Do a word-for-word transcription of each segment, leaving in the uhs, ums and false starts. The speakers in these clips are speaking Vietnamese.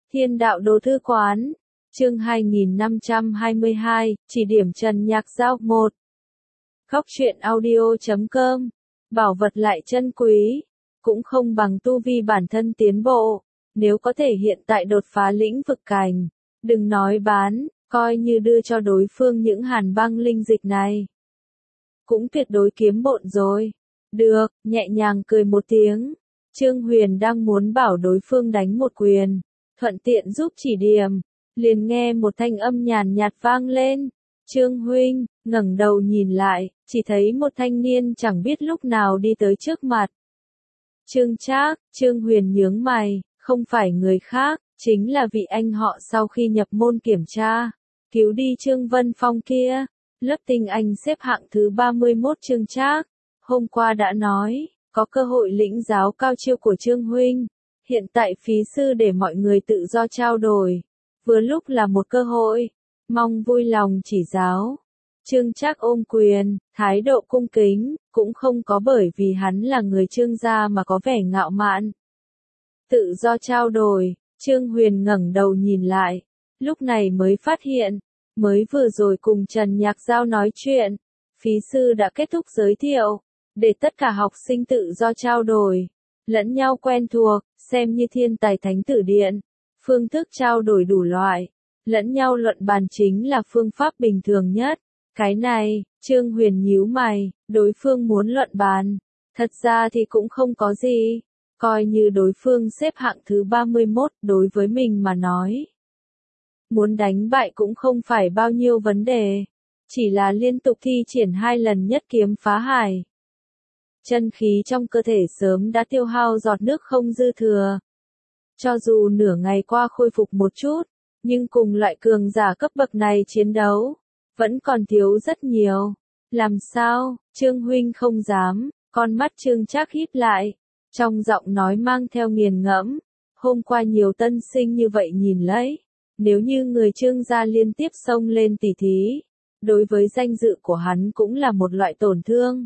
Thiên đạo đồ thư quán, chương hai nghìn năm trăm hai mươi hai, chỉ điểm Trần Nhạc Giao một. Khóc chuyện audio chấm com, bảo vật lại chân quý, cũng không bằng tu vi bản thân tiến bộ, nếu có thể hiện tại đột phá lĩnh vực cảnh, đừng nói bán, coi như đưa cho đối phương những hàn băng linh dịch này. Cũng tuyệt đối kiếm bộn rồi. Được, nhẹ nhàng cười một tiếng. Trương Huyền đang muốn bảo đối phương đánh một quyền, thuận tiện giúp chỉ điểm, liền nghe một thanh âm nhàn nhạt vang lên. Trương huynh, ngẩng đầu nhìn lại, chỉ thấy một thanh niên chẳng biết lúc nào đi tới trước mặt. Trương Trác, Trương Huyền nhướng mày, không phải người khác, chính là vị anh họ sau khi nhập môn kiểm tra, cứu đi Trương Vân Phong kia. Lớp tinh anh xếp hạng thứ ba mươi mốt Trương Trác, hôm qua đã nói, có cơ hội lĩnh giáo cao chiêu của Trương huynh, hiện tại phí sư để mọi người tự do trao đổi, vừa lúc là một cơ hội, mong vui lòng chỉ giáo. Trương Trác ôm quyền, thái độ cung kính, cũng không có bởi vì hắn là người Trương gia mà có vẻ ngạo mạn. Tự do trao đổi, Trương Huyền ngẩng đầu nhìn lại, lúc này mới phát hiện, mới vừa rồi cùng Trần Nhạc Giao nói chuyện, phí sư đã kết thúc giới thiệu, để tất cả học sinh tự do trao đổi, lẫn nhau quen thuộc, xem như thiên tài thánh tử điện, phương thức trao đổi đủ loại, lẫn nhau luận bàn chính là phương pháp bình thường nhất. Cái này, Trương Huyền nhíu mày, đối phương muốn luận bàn, thật ra thì cũng không có gì, coi như đối phương xếp hạng thứ ba mươi mốt đối với mình mà nói. Muốn đánh bại cũng không phải bao nhiêu vấn đề, chỉ là liên tục thi triển hai lần nhất kiếm phá hải. Chân khí trong cơ thể sớm đã tiêu hao giọt nước không dư thừa. Cho dù nửa ngày qua khôi phục một chút, nhưng cùng loại cường giả cấp bậc này chiến đấu, vẫn còn thiếu rất nhiều. Làm sao, Trương huynh không dám, con mắt Trương Trác híp lại, trong giọng nói mang theo nghiền ngẫm, hôm qua nhiều tân sinh như vậy nhìn lấy. Nếu như người Trương gia liên tiếp xông lên tỉ thí, đối với danh dự của hắn cũng là một loại tổn thương.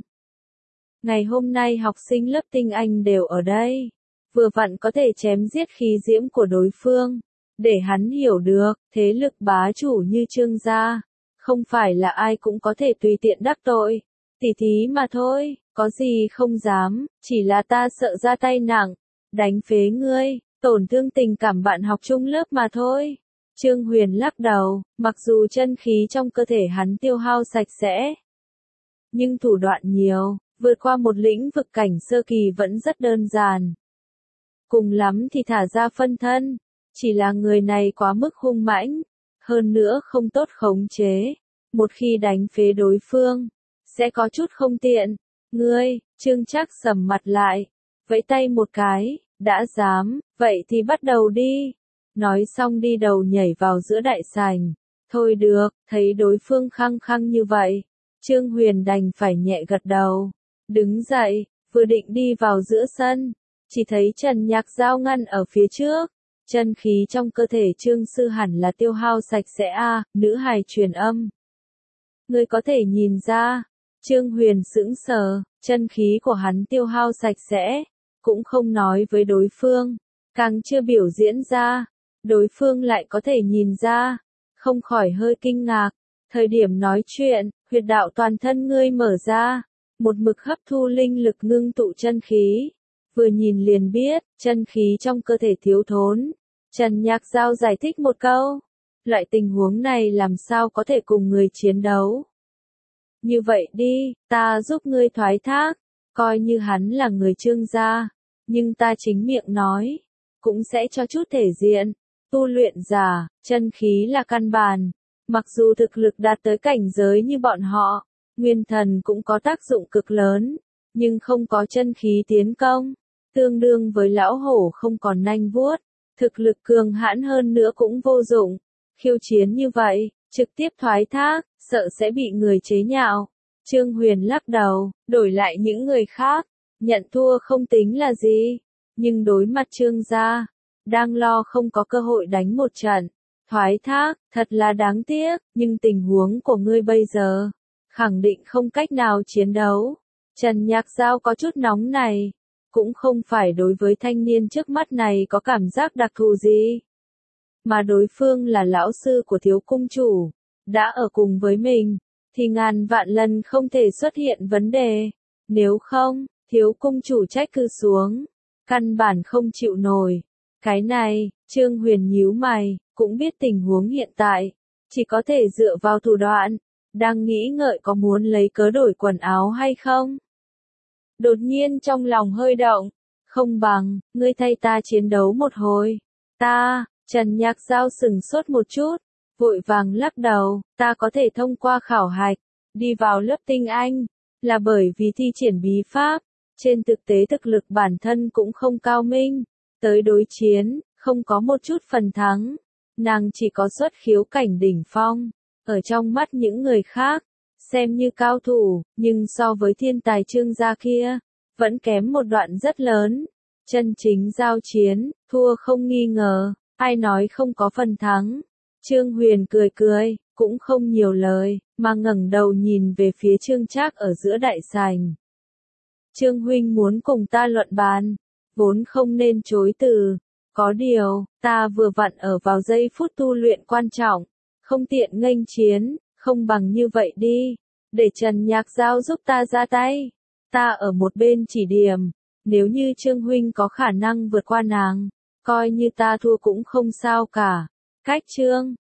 Ngày hôm nay học sinh lớp tinh anh đều ở đây, vừa vặn có thể chém giết khí diễm của đối phương, để hắn hiểu được, thế lực bá chủ như Trương gia, không phải là ai cũng có thể tùy tiện đắc tội. Tỉ thí mà thôi, có gì không dám, chỉ là ta sợ ra tay nặng, đánh phế ngươi, tổn thương tình cảm bạn học chung lớp mà thôi. Trương Huyền lắc đầu, mặc dù chân khí trong cơ thể hắn tiêu hao sạch sẽ, nhưng thủ đoạn nhiều, vượt qua một lĩnh vực cảnh sơ kỳ vẫn rất đơn giản. Cùng lắm thì thả ra phân thân, chỉ là người này quá mức hung mãnh, hơn nữa không tốt khống chế, một khi đánh phế đối phương, sẽ có chút không tiện. Ngươi, Trương Trác sầm mặt lại, vẫy tay một cái, đã dám, vậy thì bắt đầu đi. Nói xong đi đầu nhảy vào giữa đại sảnh. Thôi được, thấy đối phương khăng khăng như vậy, Trương Huyền đành phải nhẹ gật đầu. Đứng dậy, vừa định đi vào giữa sân, chỉ thấy Trần Nhạc Giao ngăn ở phía trước. Chân khí trong cơ thể Trương sư hẳn là tiêu hao sạch sẽ a, à, nữ hài truyền âm. Ngươi có thể nhìn ra, Trương Huyền sững sờ, chân khí của hắn tiêu hao sạch sẽ, cũng không nói với đối phương, càng chưa biểu diễn ra. Đối phương lại có thể nhìn ra, không khỏi hơi kinh ngạc. Thời điểm nói chuyện, huyệt đạo toàn thân ngươi mở ra, một mực hấp thu linh lực ngưng tụ chân khí. Vừa nhìn liền biết, chân khí trong cơ thể thiếu thốn. Trần Nhạc Giao giải thích một câu, loại tình huống này làm sao có thể cùng người chiến đấu. Như vậy đi, ta giúp ngươi thoái thác, coi như hắn là người Trương gia, nhưng ta chính miệng nói, cũng sẽ cho chút thể diện. Tu luyện giả, chân khí là căn bản, mặc dù thực lực đạt tới cảnh giới như bọn họ, nguyên thần cũng có tác dụng cực lớn, nhưng không có chân khí tiến công, tương đương với lão hổ không còn nanh vuốt, thực lực cường hãn hơn nữa cũng vô dụng. Khiêu chiến như vậy, trực tiếp thoái thác, sợ sẽ bị người chế nhạo. Trương Huyền lắc đầu, đổi lại những người khác, nhận thua không tính là gì, nhưng đối mặt Trương gia, đang lo không có cơ hội đánh một trận, thoái thác, thật là đáng tiếc, nhưng tình huống của ngươi bây giờ, khẳng định không cách nào chiến đấu. Trần Nhạc Giao có chút nóng này, cũng không phải đối với thanh niên trước mắt này có cảm giác đặc thù gì. mà đối phương là lão sư của thiếu cung chủ, đã ở cùng với mình, thì ngàn vạn lần không thể xuất hiện vấn đề. Nếu không, thiếu cung chủ trách cứ xuống, căn bản không chịu nổi. Cái này, Trương Huyền nhíu mày, cũng biết tình huống hiện tại, chỉ có thể dựa vào thủ đoạn, đang nghĩ ngợi có muốn lấy cớ đổi quần áo hay không. Đột nhiên trong lòng hơi động, không bằng, ngươi thay ta chiến đấu một hồi. Ta, Trần Nhạc Giao sừng sốt một chút, vội vàng lắc đầu, ta có thể thông qua khảo hạch, đi vào lớp tinh anh, là bởi vì thi triển bí pháp, trên thực tế thực lực bản thân cũng không cao minh, tới đối chiến, không có một chút phần thắng, nàng chỉ có xuất khiếu cảnh đỉnh phong, ở trong mắt những người khác, xem như cao thủ, nhưng so với thiên tài Trương gia kia, vẫn kém một đoạn rất lớn, chân chính giao chiến, thua không nghi ngờ, ai nói không có phần thắng. Trương Huyền cười cười, cũng không nhiều lời, mà ngẩng đầu nhìn về phía Trương Trác ở giữa đại sảnh. Trương huynh muốn cùng ta luận bàn, vốn không nên chối từ, có điều, ta vừa vặn ở vào giây phút tu luyện quan trọng, không tiện nghênh chiến, không bằng như vậy đi, để Trần Nhạc Giao giúp ta ra tay, ta ở một bên chỉ điểm, nếu như Trương huynh có khả năng vượt qua nàng, coi như ta thua cũng không sao cả. Cách Trương